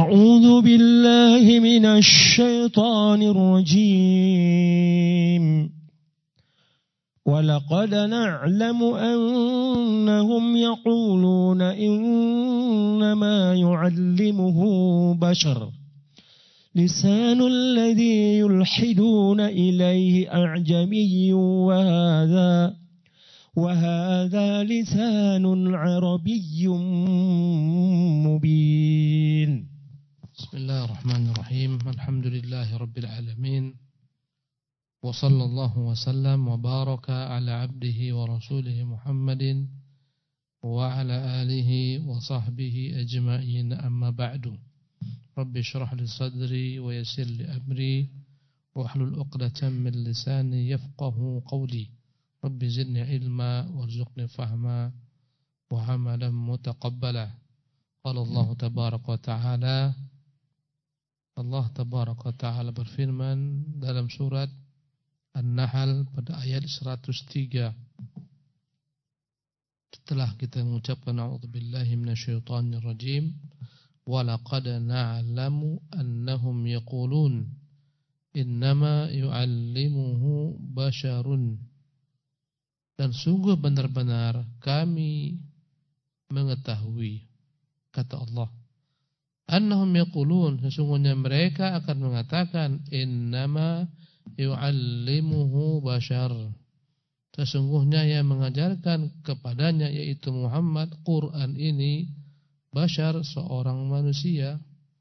أعوذ بالله من الشيطان الرجيم ولقد نعلم أنهم يقولون إنما يعلمه بشر لسان الذي يلحدون إليه أعجمي وهذا لسان عربي مبين. بسم الله الرحمن الرحيم. الحمد لله رب العالمين وصلى الله وسلم وبارك على عبده ورسوله محمد وعلى آله وصحبه أجمعين. أما بعد، رب اشرح لي صدري ويسر لي أمري واحلل عقدة من لساني يفقه قولي. رب زدني علما وارزقني فهما وعملا متقبلا. قال الله تبارك وتعالى، Allah tabaraka wa ta'ala berfirman dalam surat An-Nahl pada ayat 103. Setelah kita mengucapkan a'udzubillahi minasyaitonir rajim, wa laqad na'lamu annahum yaqulun innama yu'allimuhu basyarun. Dan sungguh benar-benar kami mengetahui, kata Allah, annahum yaqulun, sesungguhnya mereka akan mengatakan innama yu'allimuhu bashar, sesungguhnya yang mengajarkan kepadanya yaitu Muhammad Quran ini bashar, seorang manusia.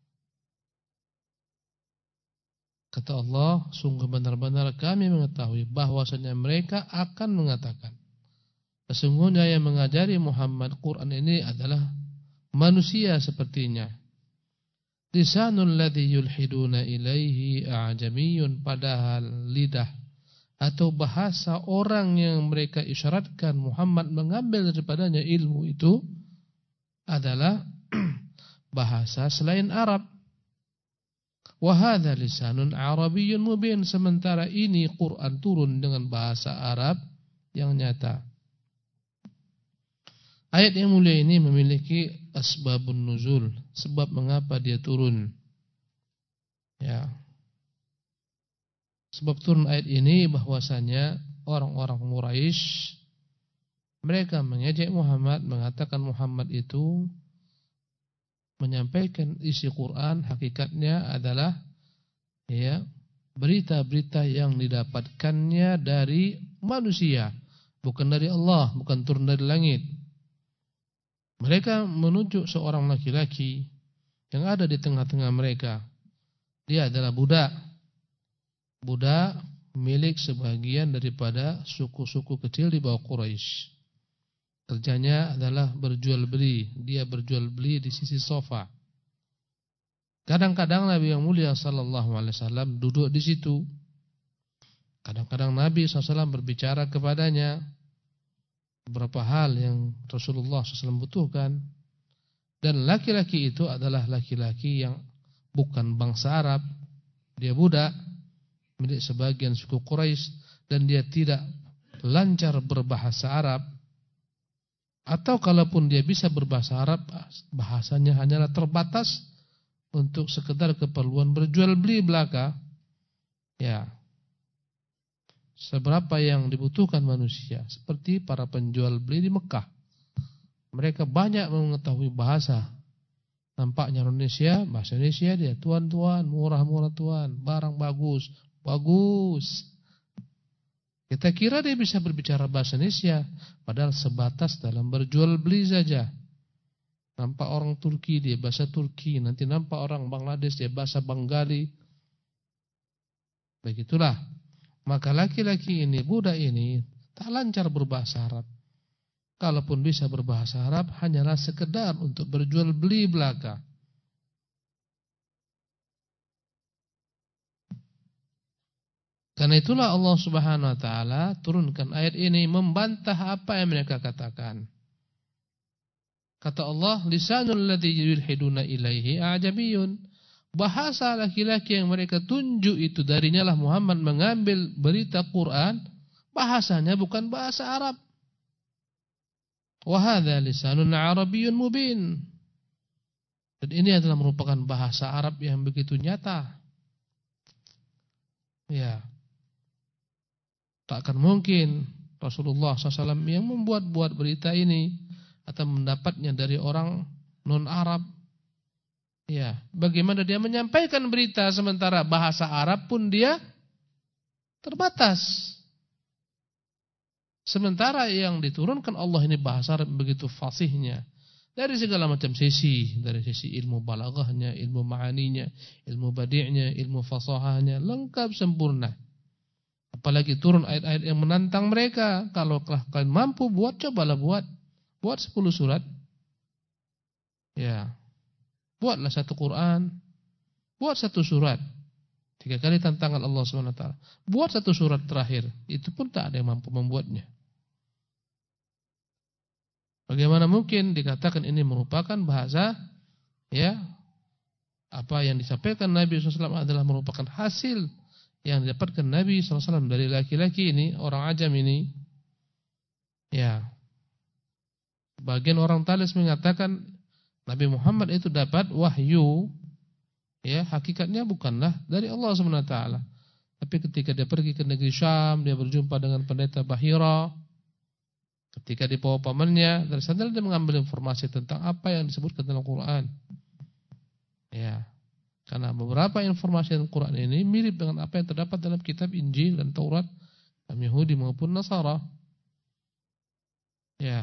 Kata Allah, sungguh benar-benar kami mengetahui bahwasanya mereka akan mengatakan sesungguhnya yang mengajari Muhammad Quran ini adalah manusia sepertinya. Lisanul ladzi yulhiduna ilaihi a'jamiyun, padahal lidah atau bahasa orang yang mereka isyaratkan Muhammad mengambil daripadanya ilmu itu adalah bahasa selain Arab. Wa hadza lisanun arabiyyun mubin, sementara ini Quran turun dengan bahasa Arab yang nyata. Ayat yang mulia ini memiliki asbabun nuzul, sebab mengapa dia turun. Ya. Sebab turun ayat ini bahwasanya orang-orang Quraisy mereka mengejek Muhammad, mengatakan Muhammad itu menyampaikan isi Quran hakikatnya adalah ya berita-berita yang didapatkannya dari manusia, bukan dari Allah, bukan turun dari langit. Mereka menunjuk seorang laki-laki yang ada di tengah-tengah mereka. Dia adalah budak. Budak milik sebagian daripada suku-suku kecil di bawah Quraisy. Kerjanya adalah berjual beli. Dia berjual beli di sisi sofa. Kadang-kadang Nabi yang mulia sallallahu alaihi wasallam duduk di situ. Kadang-kadang Nabi SAW berbicara kepadanya beberapa hal yang Rasulullah SAW butuhkan. Dan laki-laki itu adalah laki-laki yang bukan bangsa Arab. Dia budak milik sebagian suku Quraisy dan dia tidak lancar berbahasa Arab. Atau kalaupun dia bisa berbahasa Arab, bahasanya hanyalah terbatas untuk sekedar keperluan berjual beli belaka. Ya. Seberapa yang dibutuhkan manusia, seperti para penjual beli di Mekah. Mereka banyak mengetahui bahasa. Nampaknya Indonesia, bahasa Indonesia dia tuan-tuan, murah-murah tuan, barang bagus, bagus. Kita kira dia bisa berbicara bahasa Indonesia, padahal sebatas dalam berjual beli saja. Nampak orang Turki dia bahasa Turki, nanti nampak orang Bangladesh dia bahasa Bengali. Begitulah. Maka laki-laki ini, budak ini tak lancar berbahasa Arab. Kalaupun bisa berbahasa Arab, hanyalah sekedar untuk berjual beli belaka. Karena itulah Allah Subhanahu wa taala turunkan ayat ini membantah apa yang mereka katakan. Kata Allah, lisanul ladzi yulhiduna ilaihi a'jamiyun. Bahasa laki-laki yang mereka tunjuk itu darinya lah Muhammad mengambil berita Quran, bahasanya bukan bahasa Arab. Wa hadza lisanun arabiyyun mubin. Dan ini adalah merupakan bahasa Arab yang begitu nyata. Ya, tak akan mungkin Rasulullah SAW yang membuat-buat berita ini atau mendapatnya dari orang non-Arab. Ya, bagaimana dia menyampaikan berita sementara bahasa Arab pun dia terbatas. Sementara yang diturunkan Allah ini bahasa Arab begitu fasihnya. Dari segala macam sisi, dari sisi ilmu balaghahnya, ilmu ma'aninya, ilmu badi'nya, ilmu fasahahnya, lengkap sempurna. Apalagi turun ayat-ayat yang menantang mereka. Kalau kalian mampu buat, cobalah buat. Buat 10 surat. Ya. Buatlah 1 Quran. Buat 1 surat. 3 kali tantangan Allah SWT. Buat 1 surat terakhir. Itu pun tak ada yang mampu membuatnya. Bagaimana mungkin dikatakan ini merupakan bahasa, ya, apa yang disampaikan Nabi SAW adalah merupakan hasil yang didapatkan Nabi SAW dari laki-laki ini, orang ajam ini. Ya, bagian orang talis mengatakan Nabi Muhammad itu dapat wahyu, ya, hakikatnya bukanlah dari Allah SWT. Tapi ketika dia pergi ke negeri Syam, dia berjumpa dengan pendeta Bahira. Ketika dibawa pamannya, dari sana dia mengambil informasi tentang apa yang disebutkan dalam Quran. Ya, karena beberapa informasi dalam Quran ini mirip dengan apa yang terdapat dalam kitab Injil dan Taurat, Yahudi maupun Nasara. Ya,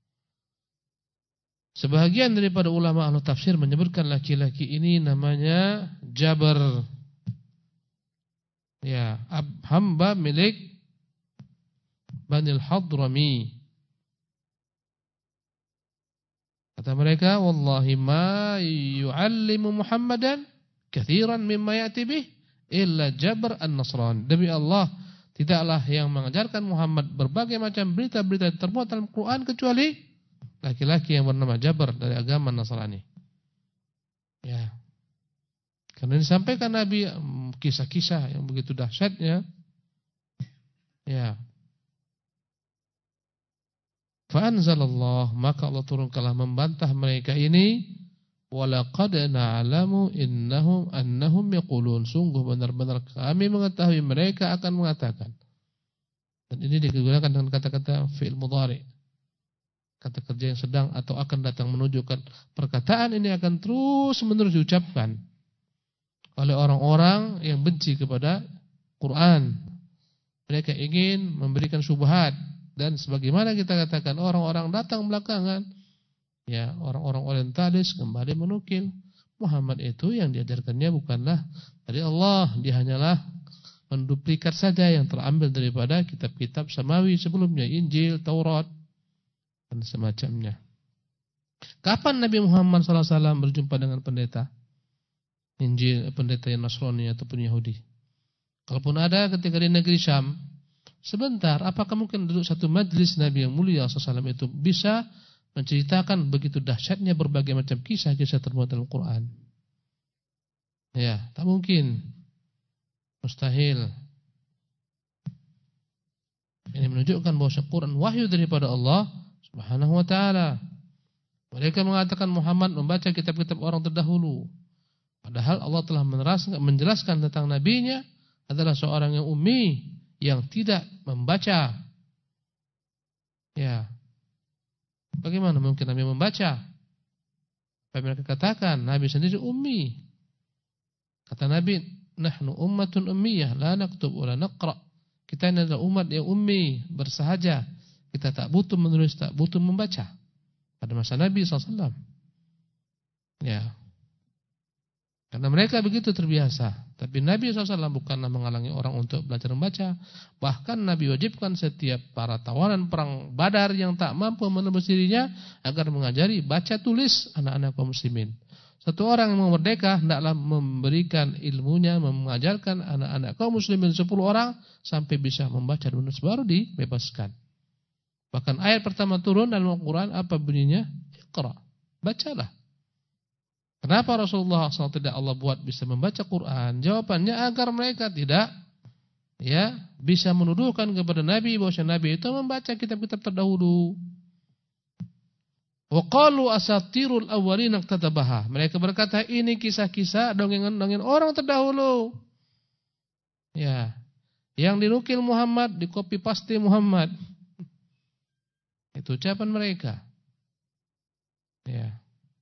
sebahagian daripada ulama ahli tafsir menyebutkan laki-laki ini namanya Jabr. Ya, hamba milik Bani al-Hadrami. Kata mereka, wallahi ma yu'allimu Muhammadan kathiran mimma ya'ti bih illa Jabr an-Nasrani. Demi Allah, tidaklah yang mengajarkan Muhammad berbagai macam berita-berita termuat dalam Quran kecuali laki-laki yang bernama Jabr dari agama Nasrani. Ya. Karena disampaikan Nabi kisah-kisah yang begitu dahsyatnya. Ya. Fa'anzalallah, maka Allah turunkanlah membantah mereka ini. Walaqad na'lamu annahum yaqulun, sungguh benar-benar kami mengetahui mereka akan mengatakan. Dan ini digunakan dengan kata-kata fi'il mudhari, kata kerja yang sedang atau akan datang, menunjukkan perkataan ini akan terus menerus diucapkan oleh orang-orang yang benci kepada Quran. Mereka ingin memberikan syubhat. Dan sebagaimana kita katakan, orang-orang datang belakangan, ya, orang-orang orientalis kembali menukil Muhammad itu yang diajarkannya bukanlah dari Allah, dia hanyalah menduplikat saja yang terambil daripada kitab-kitab samawi sebelumnya, Injil, Taurat dan semacamnya. Kapan Nabi Muhammad SAW berjumpa dengan pendeta Injil, pendeta yang Nasrani ataupun Yahudi? Kalaupun ada ketika di negeri Syam, sebentar, apakah mungkin duduk satu majlis Nabi yang mulia SAW itu bisa menceritakan begitu dahsyatnya berbagai macam kisah-kisah termuat dalam Quran? Ya, tak mungkin. Mustahil. Ini menunjukkan bahwa Quran wahyu daripada Allah Subhanahu wa ta'ala. Mereka mengatakan Muhammad membaca kitab-kitab orang terdahulu. Padahal Allah telah menjelaskan tentang nabinya adalah seorang yang ummi, yang tidak membaca. Ya. Bagaimana mungkin Nabi membaca? Apa mereka katakan? Nabi sendiri ummi. Kata Nabi, nahnu ummatun ummiyah, la naktub wa la naqra. Kita ini adalah umat yang ummi, bersahaja. Kita tak butuh menulis, tak butuh membaca. Pada masa Nabi SAW. Ya. Karena mereka begitu terbiasa. Tapi Nabi SAW bukanlah menghalangi orang untuk belajar membaca. Bahkan Nabi wajibkan setiap para tawanan perang Badar yang tak mampu menembus dirinya agar mengajari baca tulis anak-anak kaum muslimin. Satu orang yang mau merdeka hendaklah memberikan ilmunya, mengajarkan anak-anak kaum muslimin 10 orang sampai bisa membaca dan menulis, baru dibebaskan. Bahkan ayat pertama turun dalam Al-Quran apa bunyinya? Iqra, bacalah. Kenapa Rasulullah SAW tidak Allah buat bisa membaca Quran? Jawabannya agar mereka tidak, ya, bisa menuduhkan kepada Nabi bahwa Nabi itu membaca kitab-kitab terdahulu. Wa qalu asatirul awwalin iktatabaha. Mereka berkata ini kisah-kisah dongeng-dongeng orang terdahulu. Ya. Yang dinukil Muhammad, dikopi paste Muhammad. Itu ucapan mereka. Ya.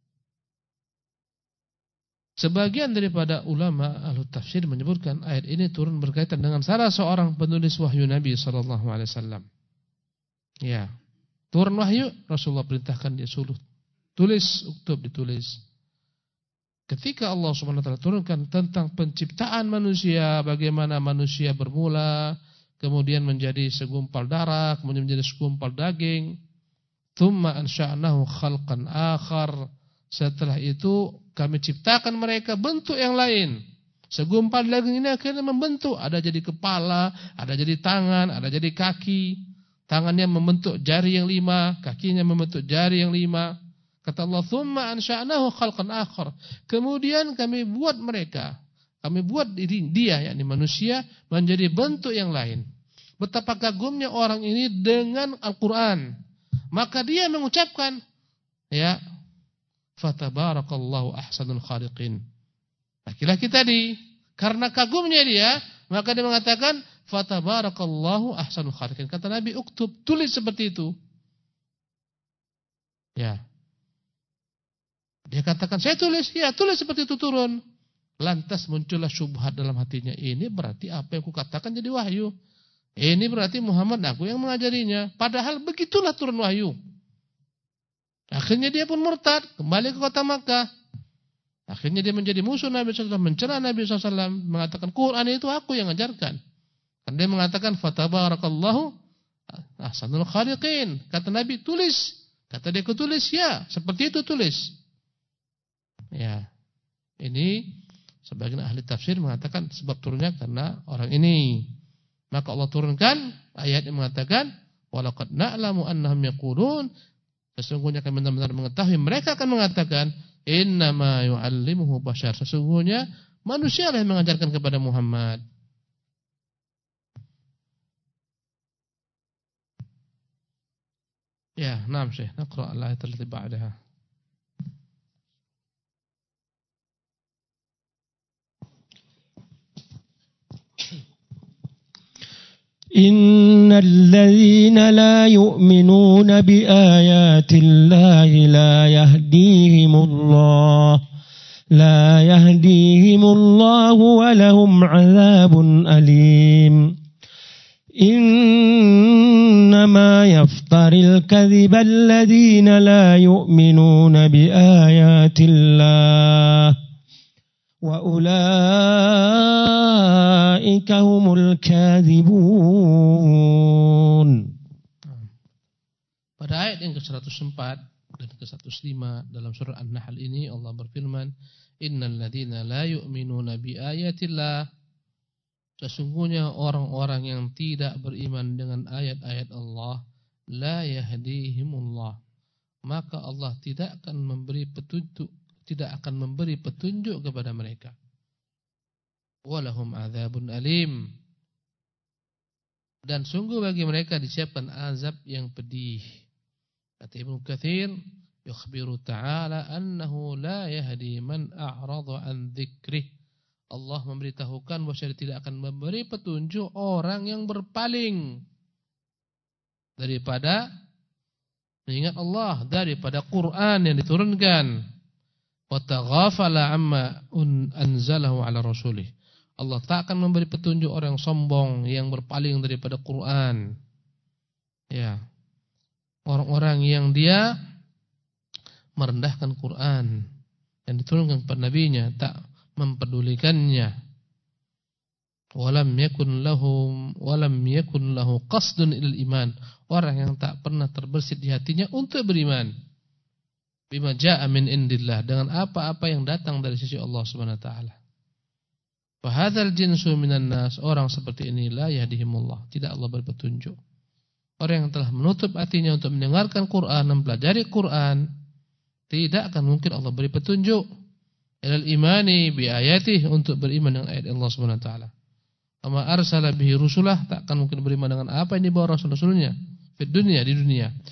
Sebagian daripada ulama ahli tafsir menyebutkan ayat ini turun berkaitan dengan salah seorang penulis wahyu Nabi SAW. Ya, turun wahyu, Rasulullah perintahkan dia suruh tulis, uktub, ditulis. Ketika Allah SWT turunkan tentang penciptaan manusia, bagaimana manusia bermula, kemudian menjadi segumpal darah, kemudian menjadi segumpal daging, thumma ansha'nahu khalqan akhar. Setelah itu kami ciptakan mereka bentuk yang lain. Segumpal daging ini akhirnya membentuk. Ada jadi kepala, ada jadi tangan, ada jadi kaki. Tangannya membentuk jari yang 5, kakinya membentuk jari yang 5. Kata Allah, thumma ansha'nahu khalqan akhar. Kemudian kami buat mereka, kami buat dia, yakni manusia, menjadi bentuk yang lain. Betapa kagumnya orang ini dengan Al-Quran. Maka dia mengucapkan, ya, fatabarakallahu ahsanul khaliqin. Laki-laki tadi, karena kagumnya dia, maka dia mengatakan fatabarakallahu ahsanul khaliqin. Kata Nabi, uktub, tulis seperti itu. Ya. Dia katakan, saya tulis, ya tulis seperti itu turun. Lantas muncullah syubhat dalam hatinya. Ini berarti apa yang kukatakan jadi wahyu. Ini berarti Muhammad aku yang mengajarinya. Padahal begitulah turun wahyu. Akhirnya dia pun murtad, kembali ke kota Makkah. Akhirnya dia menjadi musuh Nabi SAW, mencela Nabi SAW, mengatakan Quran itu aku yang ajarkan. Dan dia mengatakan fatabarakallahu ahsanul khaliqin. Kata Nabi, tulis. Kata dia, kutulis, ya, seperti itu tulis. Ya. Ini sebagian ahli tafsir mengatakan sebab turunnya karena orang ini. Maka Allah turunkan ayat yang mengatakan walaqad na'lamu annahum yaqulun, sesungguhnya kami benar-benar mengetahui mereka akan mengatakan innama yu'allimuhu bashar, sesungguhnya manusia lah yang mengajarkan kepada Muhammad. Ya, naam Syekh, naqra al-ayat allati ba'daha. إن الذين لا يؤمنون بآيات الله لا يهديهم الله ولهم عذاب أليم إنما يفتر الكذب الذين لا يؤمنون بآيات الله وأولئك هم الكاذبون. Pada ayat yang ke-104 dan ke-105 dalam surah An-Nahl ini Allah berfirman, innal ladzina la yu'minuna biayatillah, sesungguhnya orang-orang yang tidak beriman dengan ayat-ayat Allah, la yahdihimullah, maka Allah tidak akan memberi petunjuk kepada mereka. Walahum adzabun alim, dan sungguh bagi mereka disiapkan azab yang pedih. Kata Ibnu Katsir, yukhbiru ta'ala annahu la yahdi man a'rada an dzikrih. Allah memberitahukan bahwa dia tidak akan memberi petunjuk orang yang berpaling daripada mengingat Allah, daripada Quran yang diturunkan. Wa taghafala amma anzalahu ala rasulih. Allah tak akan memberi petunjuk orang yang sombong yang berpaling daripada Quran. Ya. Orang-orang yang dia merendahkan Quran yang diturunkan kepada nabinya, tak mempedulikannya. Walam yakun lahu qasdun ilal iman. Orang yang tak pernah terbersit di hatinya untuk beriman. Bima jaa min indillah, dengan apa-apa yang datang dari sisi Allah Subhanahu wa taala. Fa hadzal jinsu minan nas, orang seperti ini la yahdihimullah, tidak Allah beri petunjuk. Orang yang telah menutup hatinya untuk mendengarkan Quran, mempelajari Quran, tidak akan mungkin Allah beri petunjuk. Ilal imani bi ayatihi, untuk beriman dengan ayat Allah Subhanahu wa taala. Ama arsala bihi rusulah, tak akan mungkin beriman dengan apa yang dibawa rasul-rasulnya di dunia.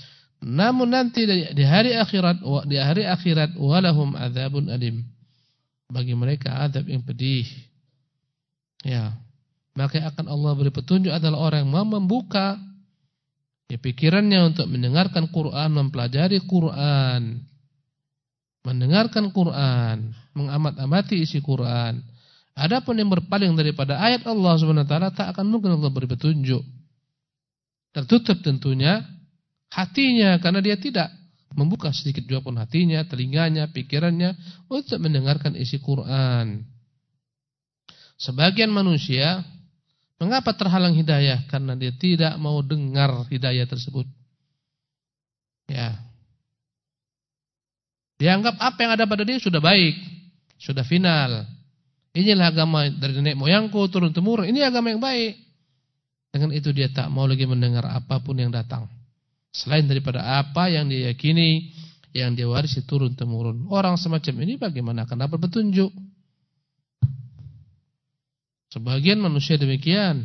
Namun nanti di hari akhirat walahum adzabun alim. Bagi mereka azab yang pedih. Ya. Maka akan Allah beri petunjuk adalah orang yang mau membuka pikirannya untuk mendengarkan Quran, mempelajari Quran, mendengarkan Quran, mengamat-amati isi Quran. Adapun yang berpaling daripada ayat Allah Subhanahu wa taala tak akan mungkin Allah beri petunjuk. Tertutup tentunya hatinya karena dia tidak membuka sedikit juga pun hatinya, telinganya, pikirannya untuk mendengarkan isi Quran. Sebagian manusia mengapa terhalang hidayah? Karena dia tidak mau dengar hidayah tersebut. Ya. Dianggap apa yang ada pada dia sudah baik, sudah final. Inilah agama dari nenek moyangku turun temurun. Ini agama yang baik. Dengan itu dia tak mau lagi mendengar apapun yang datang selain daripada apa yang dia yakini, yang dia warisi turun temurun. Orang semacam ini bagaimana akan dapat petunjuk? Sebagian manusia demikian.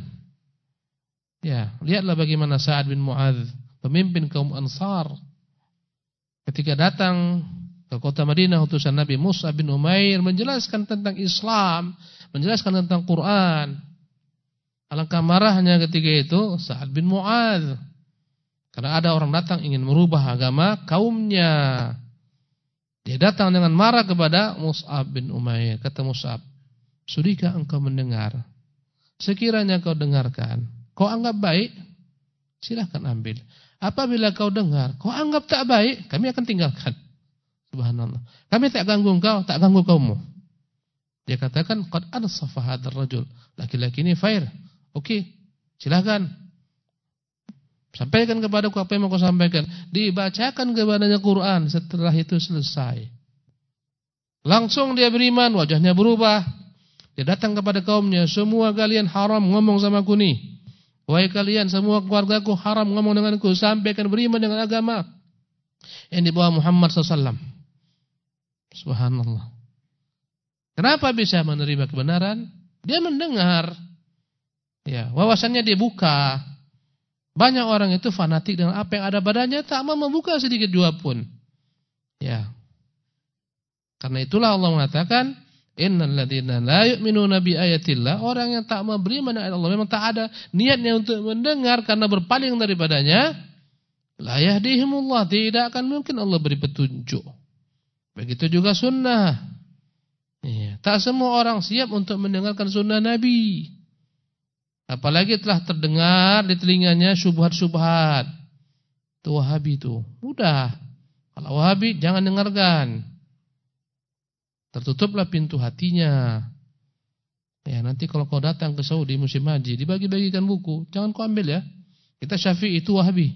Ya, lihatlah bagaimana Sa'ad bin Mu'adz, pemimpin kaum Ansar, ketika datang ke kota Madinah utusan Nabi, Mus'ab bin Umair menjelaskan tentang Islam, menjelaskan tentang Quran. Alangkah marahnya ketika itu Sa'ad bin Mu'adz, karena ada orang datang ingin merubah agama kaumnya. Dia datang dengan marah kepada Mus'ab bin Umair. Kata Mus'ab, sudahkah engkau mendengar? Sekiranya kau dengarkan, kau anggap baik, silahkan ambil. Apabila kau dengar, kau anggap tak baik, kami akan tinggalkan. Subhanallah. Kami tak ganggu engkau, tak ganggu kaummu. Dia katakan, qad ansafa hadzal rajul. Laki-laki ini fair. Oke, silahkan. Sampaikan kepadaku apa yang mau kau sampaikan. Dibacakan kepadanya Quran. Setelah itu selesai. Langsung dia beriman, wajahnya berubah. Dia datang kepada kaumnya, semua kalian haram ngomong sama aku nih. Wahai kalian semua keluargaku haram ngomong denganku, sampaikan beriman dengan agama yang dibawa Muhammad SAW. Subhanallah. Kenapa bisa menerima kebenaran? Dia mendengar. Ya, wawasannya dia buka. Banyak orang itu fanatik dengan apa yang ada padanya, tak mau membuka sedikit jua pun. Ya. Karena itulah Allah mengatakan, innal ladzina la yu'minuna bi ayatillah, orang yang tak mau beriman dengan Allah, memang tak ada niatnya untuk mendengar karena berpaling daripadanya, la yahdihimullah, tidak akan mungkin Allah beri petunjuk. Begitu juga sunnah. Ya, tak semua orang siap untuk mendengarkan sunnah Nabi. Apalagi telah terdengar di telinganya syubhat-syubhat. Itu Wahabi itu. Udah. Kalau Wahabi jangan dengarkan. Tertutuplah pintu hatinya. Ya, nanti kalau kau datang ke Saudi musim haji, dibagi-bagikan buku, jangan kau ambil ya. Kita Syafi'i itu Wahabi.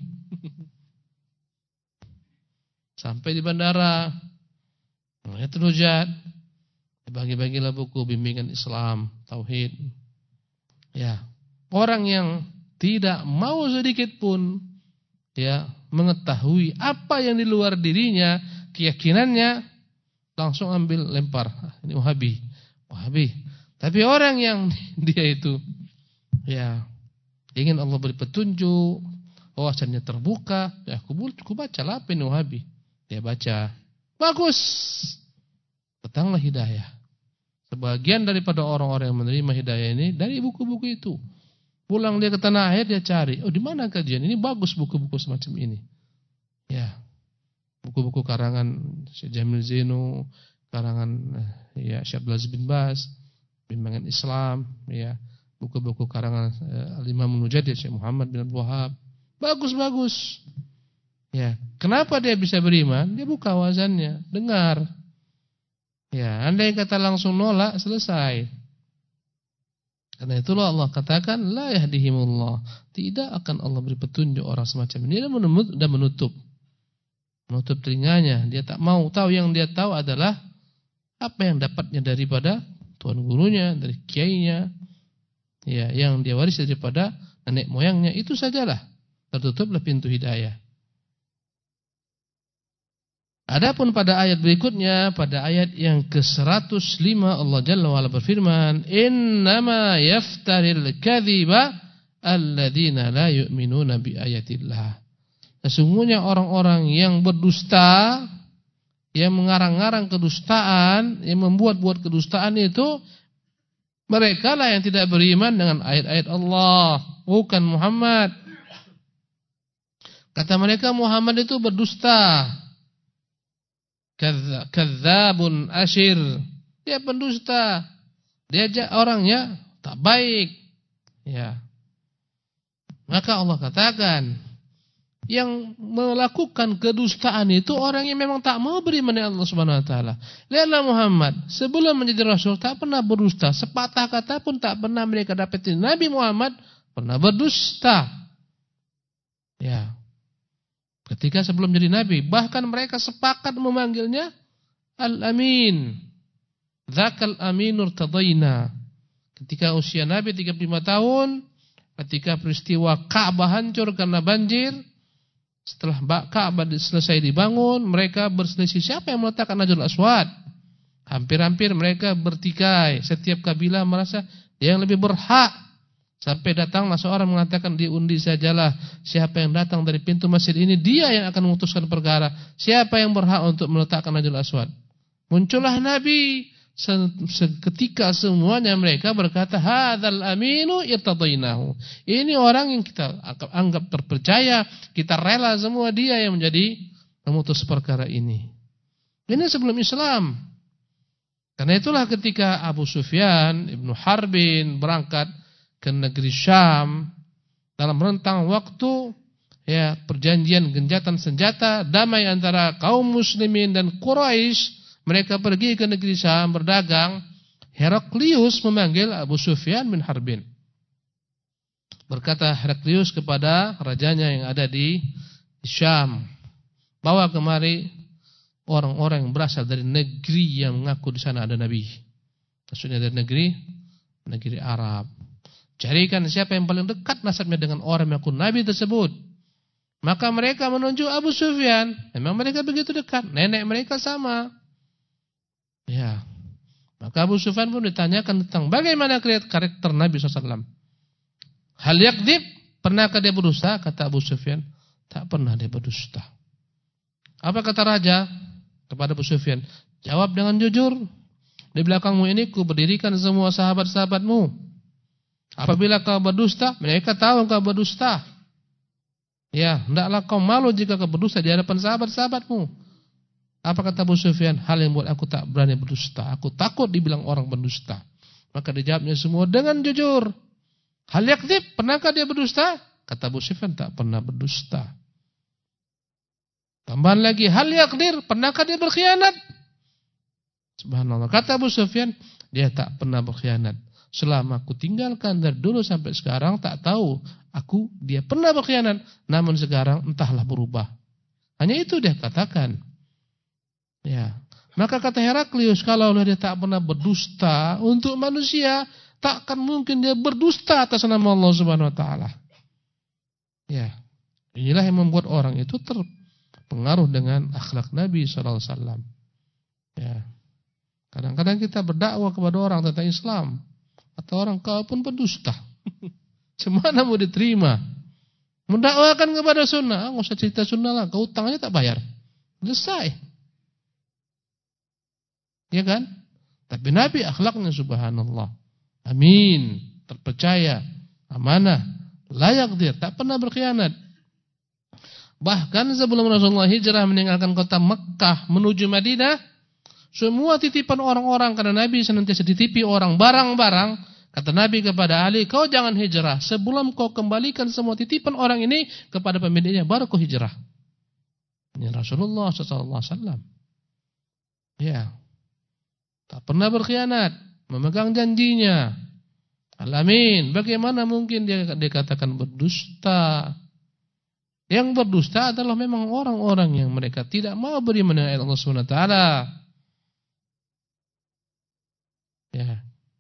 Sampai di bandara, Rujat, dibagi-bagilah buku bimbingan Islam, tauhid. Ya, orang yang tidak mau sedikit pun ya mengetahui apa yang di luar dirinya, keyakinannya, langsung ambil lempar. Ini Wahabi. Wahabi. Tapi orang yang dia itu ya ingin Allah beri petunjuk, wawasannya terbuka, ya aku bacalah apa ini Wahabi. Dia baca. Bagus. Datanglah hidayah. Sebagian daripada orang-orang yang menerima hidayah ini dari buku-buku itu. Pulang dia ke tanah air, dia cari. Oh, di mana kajian? Ini bagus buku-buku semacam ini. Ya. Buku-buku karangan Syekh Jamil Zainu, karangan ya Syekh Abdul Aziz bin Baz, bimbingan Islam, ya. Buku-buku karangan Al-Imam Mujaddid Syekh Muhammad bin Abdul Wahab. Bagus-bagus. Ya, kenapa dia bisa beriman? Dia buka wawasannya, dengar. Ya, andai kata langsung nolak, selesai. Karena itulah Allah katakan la yahdihimullah, tidak akan Allah beri petunjuk orang semacam ini. Dia menutup telinganya. Dia tak mau tahu, yang dia tahu adalah apa yang dapatnya daripada tuan gurunya, dari kiainya, ya, yang dia waris daripada nenek moyangnya. Itu sajalah, tertutuplah pintu hidayah. Adapun pada ayat berikutnya, pada ayat yang ke-105 Allah Jalla wa Ala berfirman, "Innama yaftaril kadhiba alladziina la yu'minuna bi ayatillah." Sesungguhnya orang-orang yang berdusta, yang mengarang-arang kedustaan, yang membuat-buat kedustaan itu, mereka lah yang tidak beriman dengan ayat-ayat Allah, bukan Muhammad. Kata mereka Muhammad itu berdusta. Kadzabun asyir. Dia pendusta. Dia orangnya tak baik. Ya. Maka Allah katakan, yang melakukan kedustaan itu orang yang memang tak mau beriman dengan Allah Subhanahu wa taala. Lihatlah Muhammad, sebelum menjadi rasul tak pernah berdusta, sepatah kata pun tak pernah mereka dapetin. Nabi Muhammad pernah berdusta. Ya. Ketika sebelum jadi nabi, bahkan mereka sepakat memanggilnya Al-Amin. Dzakal Aminur Tadaina. Ketika usia Nabi 35 tahun, ketika peristiwa Ka'bah hancur karena banjir, setelah Ka'bah selesai dibangun, mereka berselisih siapa yang meletakkan Hajarul Aswad. Hampir-hampir mereka bertikai. Setiap kabilah merasa dia yang lebih berhak. Sampai datanglah seorang mengatakan, diundi sajalah siapa yang datang dari pintu masjid ini, dia yang akan memutuskan perkara. Siapa yang berhak untuk meletakkan Hajarul Aswad. Muncullah Nabi. Seketika semuanya mereka berkata, hadzal aminu irtadainahu. Ini orang yang kita anggap terpercaya, kita rela semua dia yang menjadi memutus perkara ini. Ini sebelum Islam. Karena itulah ketika Abu Sufyan Ibnu Harbin berangkat ke negeri Syam dalam rentang waktu ya perjanjian gencatan senjata damai antara kaum muslimin dan Quraisy. Mereka pergi ke negeri Syam berdagang. Heraklius memanggil Abu Sufyan bin Harbin. Berkata Heraklius kepada rajanya yang ada di Syam, bawa kemari orang-orang yang berasal dari negeri yang mengaku di sana ada Nabi. Maksudnya dari negeri Arab. Carikan siapa yang paling dekat nasabnya dengan orang yang mengaku Nabi tersebut. Maka mereka menunjuk Abu Sufyan. Memang mereka begitu dekat. Nenek mereka sama. Ya, maka Abu Sufyan pun ditanyakan tentang bagaimana karakter Nabi SAW. Hal yakdzib, pernahkah dia berdusta? Kata Abu Sufyan, tak pernah dia berdusta. Apa kata raja kepada Abu Sufyan? Jawab dengan jujur. Di belakangmu ini ku berdirikan semua sahabat-sahabatmu. Apabila kau berdusta, mereka tahu kau berdusta. Ya, hendaklah kau malu jika kau berdusta di hadapan sahabat-sahabatmu. Apa kata Abu Sufyan? Hal yang buat aku tak berani berdusta. Aku takut dibilang orang berdusta. Maka dijawabnya semua dengan jujur. Hal yakdzib, pernahkah dia berdusta? Kata Abu Sufyan, tak pernah berdusta. Tambahan lagi, hal yakdir, pernahkah dia berkhianat? Subhanallah. Kata Abu Sufyan, dia tak pernah berkhianat. Selama aku tinggalkan dari dulu sampai sekarang, tak tahu dia pernah berkhianat. Namun sekarang entahlah berubah. Hanya itu dia katakan. Ya, maka kata Heraklius, kalau dia tak pernah berdusta untuk manusia, takkan mungkin dia berdusta atas nama Allah Subhanahu wa taala. Ya. Inilah yang membuat orang itu terpengaruh dengan akhlak Nabi sallallahu alaihi wasallam. Ya. Kadang-kadang kita berdakwah kepada orang tentang Islam, atau orang kau pun berdusta. Semana mau diterima. Mendakwakan kepada sunnah, enggak usah cerita sunnah lah, kau utangnya tak bayar. Selesai. Ya kan? Tapi Nabi akhlaknya subhanallah. Amin, terpercaya, amanah, layak dia, tak pernah berkhianat. Bahkan sebelum Rasulullah hijrah meninggalkan kota Mekkah menuju Madinah, semua titipan orang-orang, karena Nabi senantiasa titipi orang barang-barang, kata Nabi kepada Ali, kau jangan hijrah sebelum kau kembalikan semua titipan orang ini kepada pemiliknya, baru kau hijrah. Ini Rasulullah SAW. Ya. Tak pernah berkhianat, memegang janjinya. Al-Amin. Bagaimana mungkin dia dikatakan berdusta? Yang berdusta adalah memang orang-orang yang mereka tidak mau beriman dengan Allah Subhanahu wa taala. Ya.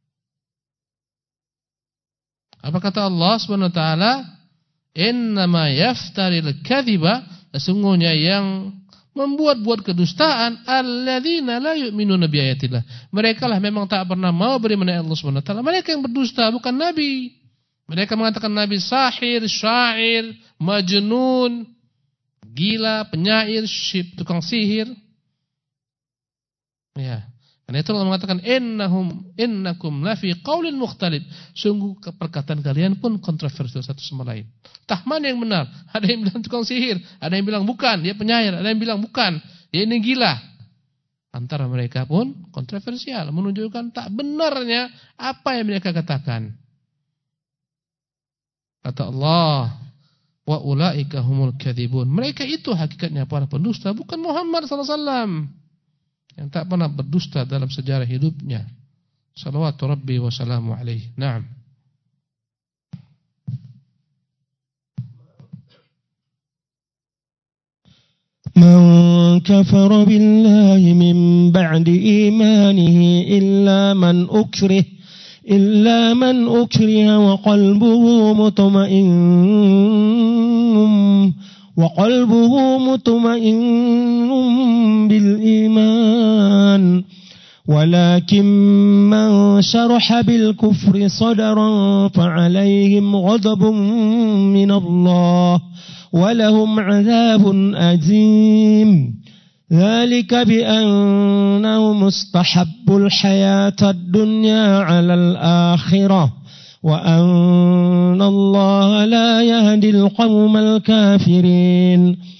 Apa kata Allah Subhanahu wa taala? Innama yaftaril kadhiba, sesungguhnya yang membuat-buat kedustaan alladzina la yu'minuna biayatillah. Mereka lah memang tak pernah mau beriman dengan Allah Subhanahu wa taala. Mereka yang berdusta, bukan Nabi. Mereka mengatakan Nabi sahir, syair, majnun. gila, penyair, tukang sihir. Ya. Karena itu Allah mengatakan innakum lafi qaulin mukhtalif. Sungguh perkataan kalian pun kontroversial satu sama lain. Entah mana yang benar. Ada yang bilang tukang sihir, ada yang bilang bukan, dia penyair, ada yang bilang bukan, dia ini gila. Antara mereka pun kontroversial, menunjukkan tak benarnya apa yang mereka katakan. Kata Allah, wa ulaika humul kadzibun. Mereka itu hakikatnya para pendusta, bukan Muhammad sallallahu alaihi wasallam. Yang tak pernah berdusta dalam sejarah hidupnya. Salawatu Rabbi wa salamu alaihi. Naam. Man kafara billahi min ba'di imanihi illa man ukriha wa qalbuhu مطمئن بالإيمان ولكن من شرح بالكفر صدرا فعليهم غضب من الله ولهم عذاب أليم ذلك بأنهم استحبوا الحياة الدنيا على الآخرة وأن الله لا يهدي القوم الكافرين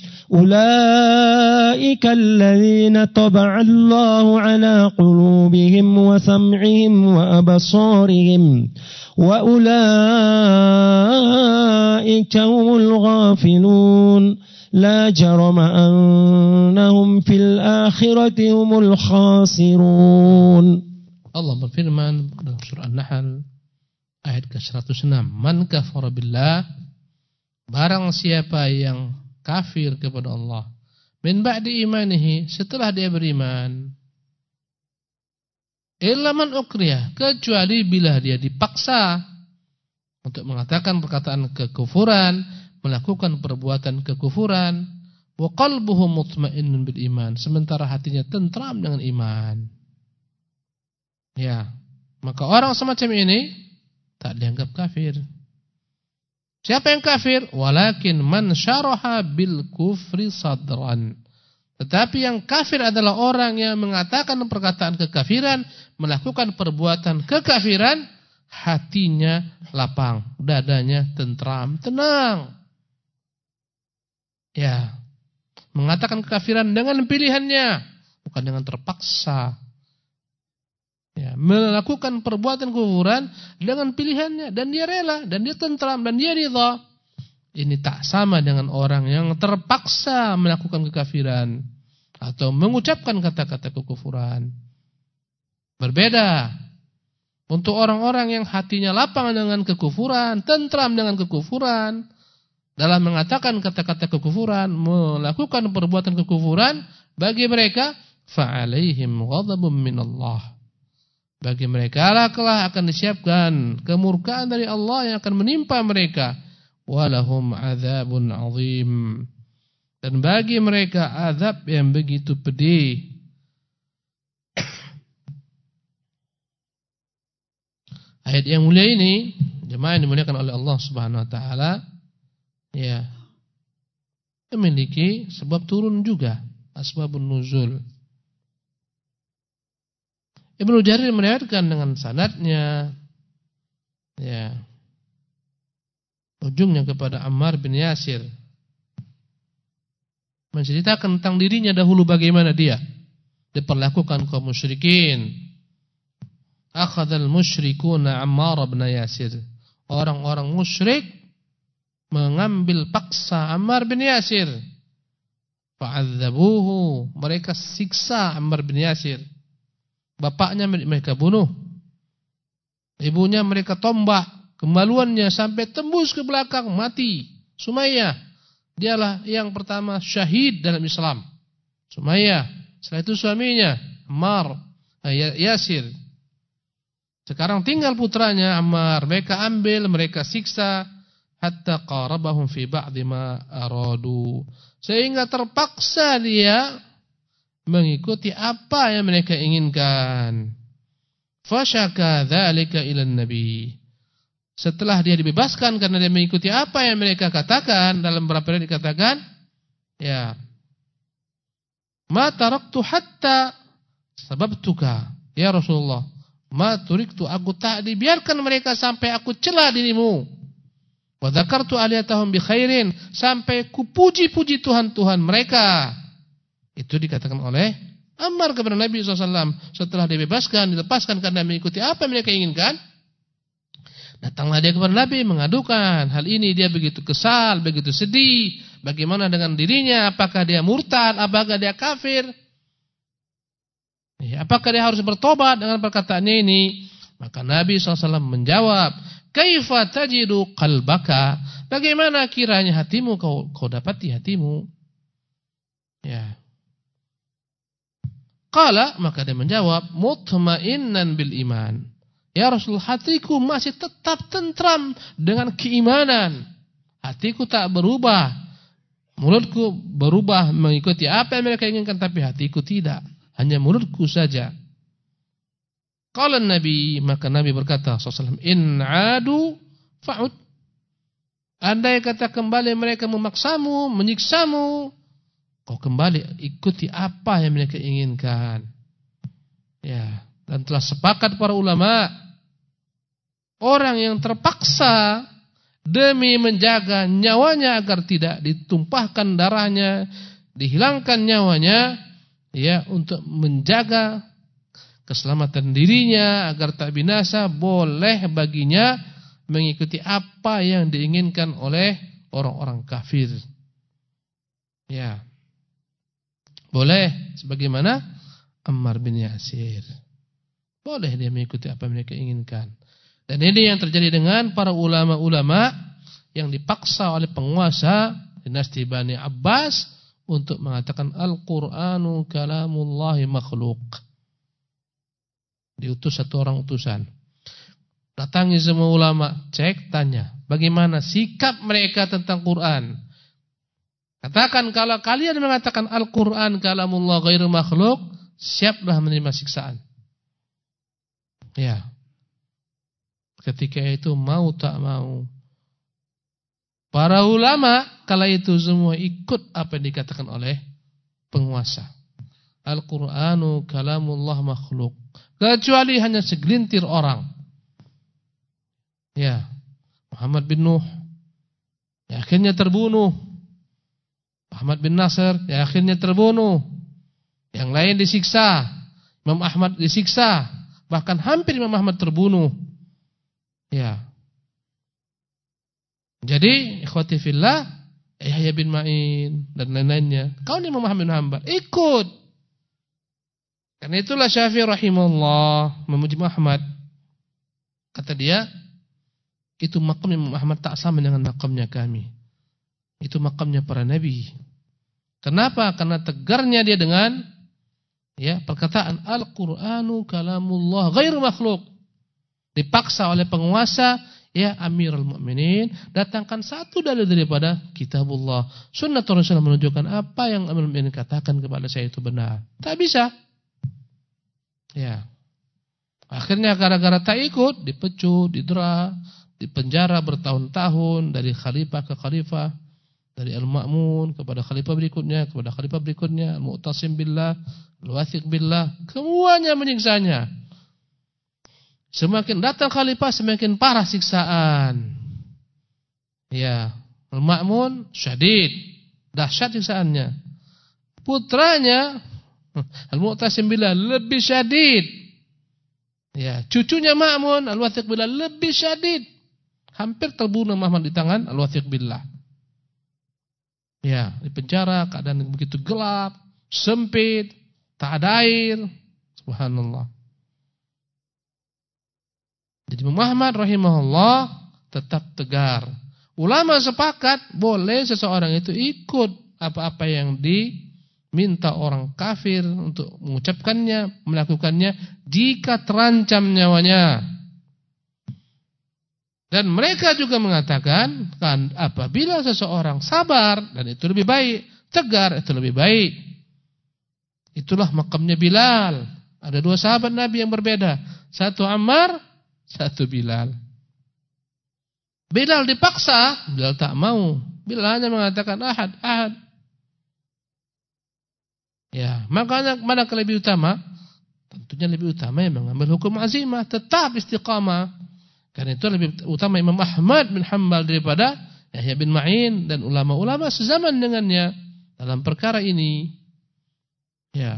أولئك الذين طبع الله على قلوبهم وسمعهم وأبصارهم وأولئك هم الغافلون لا جرم أنهم في الآخرة هم الخاسرون. Allah berfirman dalam surah An-Nahl ayat ke-106, man kafara billah, barang siapa yang kafir kepada Allah, min ba'di imanihi, setelah dia beriman, illa man ukriha, kecuali bila dia dipaksa untuk mengatakan perkataan kekufuran, melakukan perbuatan kekufuran, wa qalbuhu mutmainnun bil iman, sementara hatinya tentram dengan iman. Ya, maka orang semacam ini tak dianggap kafir. Siapa yang kafir? Walakin man syaraha bil kufri sadran. Tetapi yang kafir adalah orang yang mengatakan perkataan kekafiran, melakukan perbuatan kekafiran, hatinya lapang, dadanya tentram, tenang. Ya, mengatakan kekafiran dengan pilihannya, bukan dengan terpaksa. Ya, melakukan perbuatan kufuran dengan pilihannya, dan dia rela, dan dia tentram, dan dia ridha. Ini tak sama dengan orang yang terpaksa melakukan kekafiran atau mengucapkan kata-kata kekufuran. Berbeda. Untuk orang-orang yang hatinya lapang dengan kekufuran, tentram dengan kekufuran, dalam mengatakan kata-kata kekufuran, melakukan perbuatan kekufuran, bagi mereka fa'alaihim ghadabun minallah. Bagi mereka lah kelak akan disiapkan kemurkaan dari Allah yang akan menimpa mereka. Walahum adzabun azim. Dan bagi mereka azab yang begitu pedih. Ayat yang mulia ini, jemaah yang dimuliakan oleh Allah Subhanahu wa taala, ya, memiliki sebab turun juga, asbabun nuzul. Ibnu Jarir meriwayatkan dengan sanadnya, ya, ujungnya kepada Ammar bin Yasir, menceritakan tentang dirinya dahulu bagaimana dia diperlakukan kaum musyrikin. Akhadhal musyrikuna Ammar bin Yasir. Orang-orang musyrik mengambil paksa Ammar bin Yasir. Fa'adzabuhu, mereka siksa Ammar bin Yasir. Bapaknya mereka bunuh, ibunya mereka tombak, kemaluannya sampai tembus ke belakang, mati. Sumayyah, dialah yang pertama syahid dalam Islam. Sumayyah, setelah itu suaminya Ammar Yasir. Sekarang tinggal putranya Ammar, mereka ambil, mereka siksa, hatta qarabahum fi ba'di ma aradu, sehingga terpaksa dia mengikuti apa yang mereka inginkan. Fasyaka dzalika ilan nabi. Setelah dia dibebaskan karena dia mengikuti apa yang mereka katakan, dalam beberapa ayat dikatakan, Ya. Ma taraktu hatta sababtuka. Ya Rasulullah, ma turiktu, aku tak dibiarkan mereka sampai aku cela dirimu. Wa dzakartu aliyatahum bi khairin, sampai kupuji-puji Tuhan-Tuhan mereka. Itu dikatakan oleh Ammar kepada Nabi SAW setelah dibebaskan, dilepaskan karena mengikuti apa yang mereka inginkan. Datanglah dia kepada Nabi mengadukan hal ini, dia begitu kesal, begitu sedih. Bagaimana dengan dirinya? Apakah dia murtad? Apakah dia kafir? Apakah dia harus bertobat dengan perkataannya ini? Maka Nabi SAW menjawab, kaifa tajidu qalbaka? Bagaimana kiranya hatimu kau dapati hatimu? Ya. Qala, maka dia menjawab, mutmainnan bil iman. Ya Rasul, hatiku masih tetap tentram dengan keimanan. Hatiku tak berubah. Mulutku berubah mengikuti apa yang mereka inginkan, tapi hatiku tidak. Hanya mulutku saja. Qala Nabi, maka Nabi berkata SAW, in adu fa'ud. Andai kata kembali mereka memaksamu, menyiksamu, kau kembali ikuti apa yang mereka inginkan. Ya, dan telah sepakat para ulama, orang yang terpaksa demi menjaga nyawanya agar tidak ditumpahkan darahnya, dihilangkan nyawanya, ya, untuk menjaga keselamatan dirinya agar tak binasa, boleh baginya mengikuti apa yang diinginkan oleh orang-orang kafir. Ya. Boleh, sebagaimana Ammar bin Yasir. Boleh dia mengikuti apa yang mereka inginkan. Dan ini yang terjadi dengan para ulama-ulama yang dipaksa oleh penguasa dinasti Bani Abbas untuk mengatakan Al-Qur'anu kalamullahi makhluk. Diutus satu orang utusan. Datangi semua ulama, cek, tanya, bagaimana sikap mereka tentang Quran? Katakan kalau kalian mengatakan Al-Quran kalamullah ghairu makhluk, siaplah menerima siksaan. Ya. Ketika itu mau tak mau, para ulama kala itu semua ikut apa yang dikatakan oleh penguasa. Al-Qur'anu kalamullah makhluk. Kecuali hanya segelintir orang. Ya. Muhammad bin Nuh, ya, akhirnya terbunuh. Ahmad bin Nasr, ya, akhirnya terbunuh. Yang lain disiksa. Imam Ahmad disiksa. Bahkan hampir Imam Ahmad terbunuh. Ya. Jadi, ikhwati fillah, Yahya bin Ma'in dan lain-lainnya, kaum Imam Ahmad bin Hanbal ikut. Karena itulah Syafi'i rahimahullah memuji Muhammad. Kata dia, itu makam Imam Ahmad tak sama dengan makamnya kami. Itu makamnya para nabi. Kenapa? Karena tegarnya dia dengan, ya, perkataan Al-Qur'anu kalamullah ghairu makhluk. Dipaksa oleh penguasa, ya, Amirul Mukminin, datangkan satu dalil daripada kitabullah. Sunnatul Rasul menunjukkan apa yang Amirul Mukminin katakan kepada saya itu benar. Tak bisa. Ya. Akhirnya gara-gara tak ikut, dipecut, didera, dipenjara bertahun-tahun dari khalifah ke khalifah. Dari Al-Ma'mun kepada khalifah berikutnya, kepada khalifah berikutnya, Al-Mu'tasim billah, Al-Wathiq billah, semuanya menyiksanya. Semakin datang khalifah semakin parah siksaan. Ya, Al-Ma'mun syadid, dahsyat siksaannya. Putranya Al-Mu'tasim billah lebih syadid. Ya, cucunya Ma'mun Al-Wathiq billah lebih syadid. Hampir terbunuh Muhammad di tangan Al-Wathiq billah. Ya, di penjara keadaan begitu gelap, sempit, tak ada air. Subhanallah. Jadi Muhammad rahimahullah tetap tegar. Ulama sepakat boleh seseorang itu ikut apa-apa yang diminta orang kafir untuk mengucapkannya, melakukannya jika terancam nyawanya. Dan mereka juga mengatakan kan apabila seseorang sabar dan itu lebih baik, tegar itu lebih baik. Itulah makamnya Bilal. Ada dua sahabat Nabi yang berbeda, satu Ammar, satu Bilal. Bilal dipaksa, Bilal tak mau. Bilal hanya mengatakan ahad, ahad. Ya, makanya mana lebih utama? Tentunya lebih utama yang mengambil hukum azimah, tetap istiqamah. Karena itu lebih utama Imam Ahmad bin Hanbal daripada Yahya bin Ma'in dan ulama-ulama sezaman dengannya dalam perkara ini. Ya.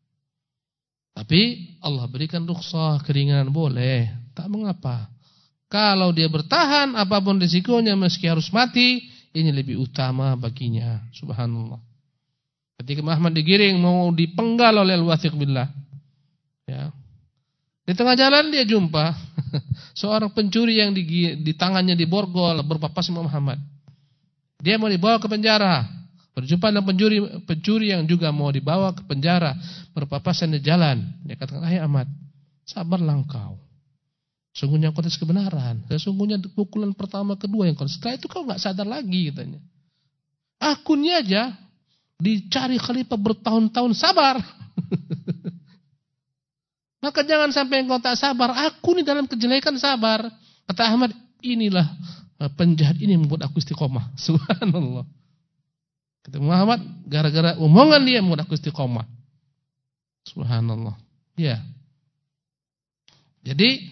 Tapi Allah berikan rukhsah, keringanan boleh, tak mengapa. Kalau dia bertahan apapun risikonya meski harus mati, ini lebih utama baginya. Subhanallah. Ketika Muhammad digiring mau dipenggal oleh Al-Wathiq billah. Ya. Di tengah jalan dia jumpa seorang pencuri yang di tangannya diborgol berpapas sama Muhammad. Dia mau dibawa ke penjara. Berjumpa dengan pencuri yang juga mau dibawa ke penjara, berpapasan di jalan. Dia katakan, "Hai Ahmad, sabarlah engkau. Sungguhnya kau atas kebenaran. Sesungguhnya pukulan pertama kedua yang kau. Setelah itu kau enggak sadar lagi," katanya. "Aku ini aja dicari khalifah bertahun-tahun, sabar." Maka jangan sampai engkau tak sabar. Aku ini dalam kejelekan sabar. Kata Ahmad, inilah penjahat ini membuat aku istiqomah. Subhanallah. Kata Muhammad, gara-gara omongan dia membuat aku istiqomah. Subhanallah. Ya. Jadi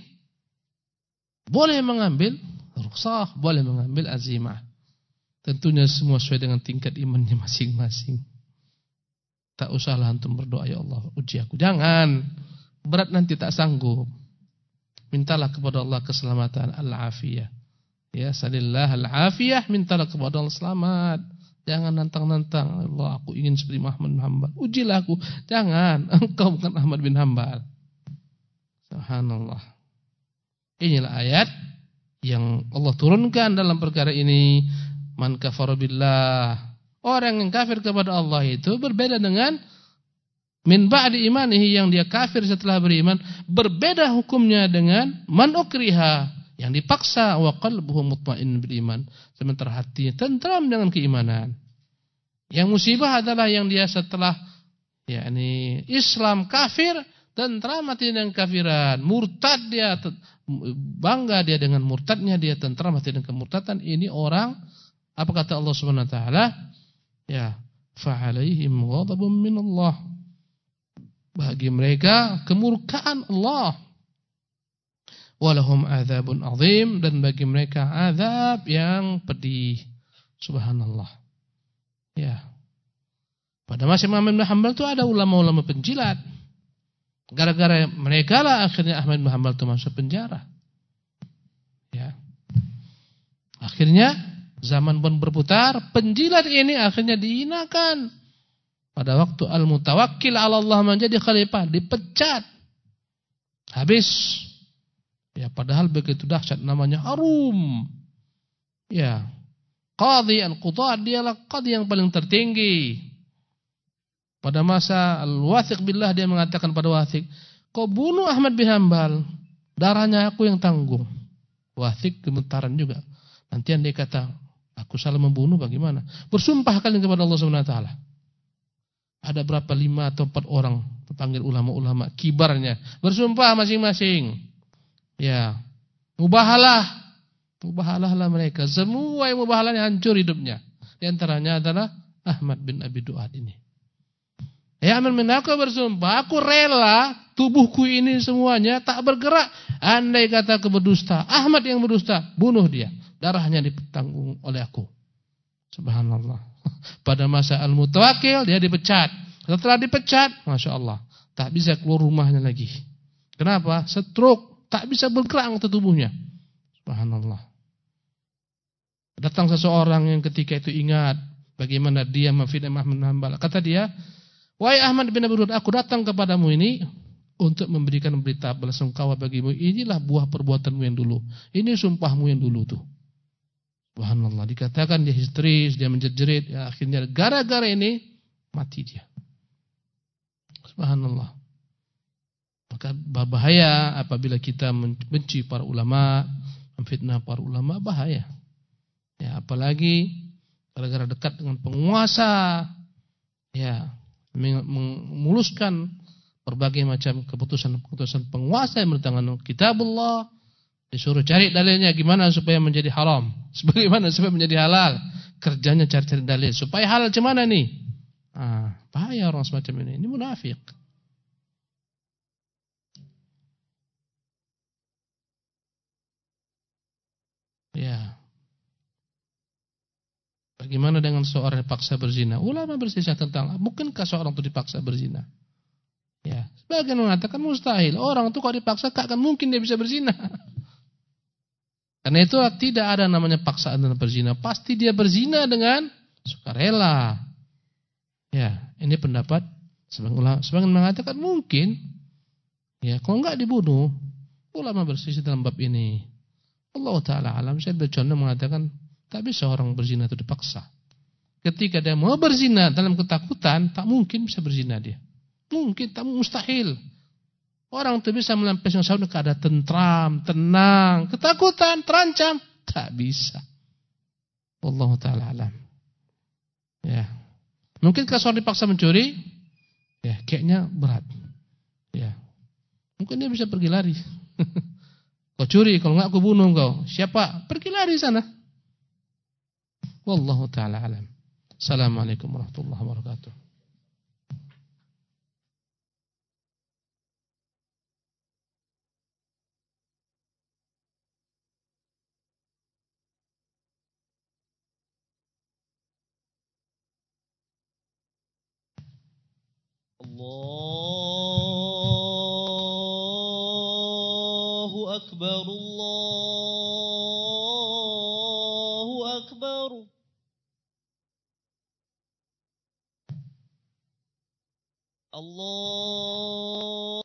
boleh mengambil rukhsah, boleh mengambil azimah. Tentunya semua sesuai dengan tingkat imannya masing-masing. Tak usahlah antum berdoa, ya Allah, uji aku. Jangan. Berat nanti tak sanggup. Mintalah kepada Allah keselamatan, al-afiyah. Ya, salillah al-afiyah, mintalah kepada Allah selamat. Jangan nantang-nantang, Allah aku ingin seperti Muhammad bin Hanbal. Ujilah aku. Jangan, engkau bukan Ahmad bin Hanbal. Subhanallah. Inilah ayat yang Allah turunkan dalam perkara ini. Man kafara billah. Orang yang kafir kepada Allah itu berbeda dengan min ba'di imanihi, yang dia kafir setelah beriman. Berbeda hukumnya dengan man ukriha, yang dipaksa, wa qalbuhu mutmain bil iman, sementara hatinya tentram dengan keimanan. Yang musibah adalah yang dia setelah yakni Islam kafir, tentram hati dengan kafiran, murtad dia, bangga dia dengan murtadnya, dia tentram hati dengan kemurtadan. Ini orang, apa kata Allah Subhanahu wa taala? Ya, fa alaihim ghadabun min Allah. Bagi mereka kemurkaan Allah. Walahum adzabun azim, dan bagi mereka azab yang pedih. Subhanallah. Ya. Pada masa Imam bin Hanbal itu ada ulama-ulama penjilat. Gara-gara mereka lah akhirnya Ahmad bin Hanbal itu masuk penjara. Ya. Akhirnya zaman pun berputar, penjilat ini akhirnya dihinakan. Pada waktu al-mutawakkil ala Allah menjadi khalifah, dipecat. Habis. Ya, padahal begitu dahsyat, namanya Harum. Ya. Qadhi al-Qudhat, dialah qadhi yang paling tertinggi. Pada masa Al-Wathiq billah, dia mengatakan pada Wathiq, "Kau bunuh Ahmad bin Hanbal, darahnya aku yang tanggung." Wathiq gemetaran juga. Nanti dia kata, "Aku salah membunuh bagaimana?" Bersumpah kalian kepada Allah Subhanahu wa taala. Ada berapa, 5 atau 4 orang terpanggil ulama-ulama kibarnya, bersumpah masing-masing. Ya, mubahalah lah mereka. Semua yang mubahalahnya hancur hidupnya. Di antaranya adalah Ahmad bin Abi Du'ad ini. Ya, Ahmad bin aku bersumpah, aku rela tubuhku ini semuanya tak bergerak. Andai kata aku berdusta, Ahmad yang berdusta, bunuh dia. Darahnya ditanggung oleh aku. Subhanallah. Pada masa Al-Mutawakkil dia dipecat. Setelah dipecat, Masya Allah, tak bisa keluar rumahnya lagi. Kenapa? Stroke. Tak bisa bergerak tubuhnya. Subhanallah. Datang seseorang yang ketika itu ingat bagaimana dia memfitnah Ahmad bin Hanbal. Kata dia, "Wahai Ahmad bin Abi Du'ad, aku datang kepadamu ini untuk memberikan berita belasungkawa bagimu. Inilah buah perbuatanmu yang dulu. Ini sumpahmu yang dulu tuh." Subhanallah. Dikatakan dia histeris, dia menjerit. Ya, akhirnya gara-gara ini mati dia. Subhanallah. Maka bahaya apabila kita membenci para ulama, memfitnah para ulama, bahaya. Ya, apalagi gara-gara dekat dengan penguasa, ya, memuluskan berbagai macam keputusan-keputusan penguasa yang bertentangan kitabullah, disuruh cari dalilnya gimana supaya menjadi haram, bagaimana supaya menjadi halal. Kerjanya cari-cari dalil supaya halal gimana nih? bahaya orang semacam ini. Ini munafik. Ya. Bagaimana dengan seorang dipaksa berzina? Ulama berselisih tentang mungkinkah seorang itu dipaksa berzina? Ya, sebagian mengatakan mustahil. Orang itu kalau dipaksa gak akan mungkin dia bisa berzina. Karena itu tidak ada namanya paksaan dalam berzina. Pasti dia berzina dengan sukarela. Ya, ini pendapat sebagian mengatakan mungkin. Ya, kalau enggak dibunuh, ulama berselisih dalam bab ini. Allah Ta'ala alam, saya contoh mengatakan tak bisa orang berzina itu dipaksa. Ketika dia mau berzina dalam ketakutan, tak mungkin bisa berzina dia. Mungkin, tak mustahil. Orang itu bisa melampiaskan syahwat keadaan tentram, tenang, ketakutan, terancam, tak bisa. Allah Ta'ala alam. Ya. Mungkin kalau seorang dipaksa mencuri, ya kayaknya berat. Ya. Mungkin dia bisa pergi lari. Kau curi, kalau enggak aku bunuh kau. Siapa? Pergi lari sana. Wallahu ta'ala alam. Assalamualaikum warahmatullahi wabarakatuh. Allahu Akbar, Allahu Akbar. Allah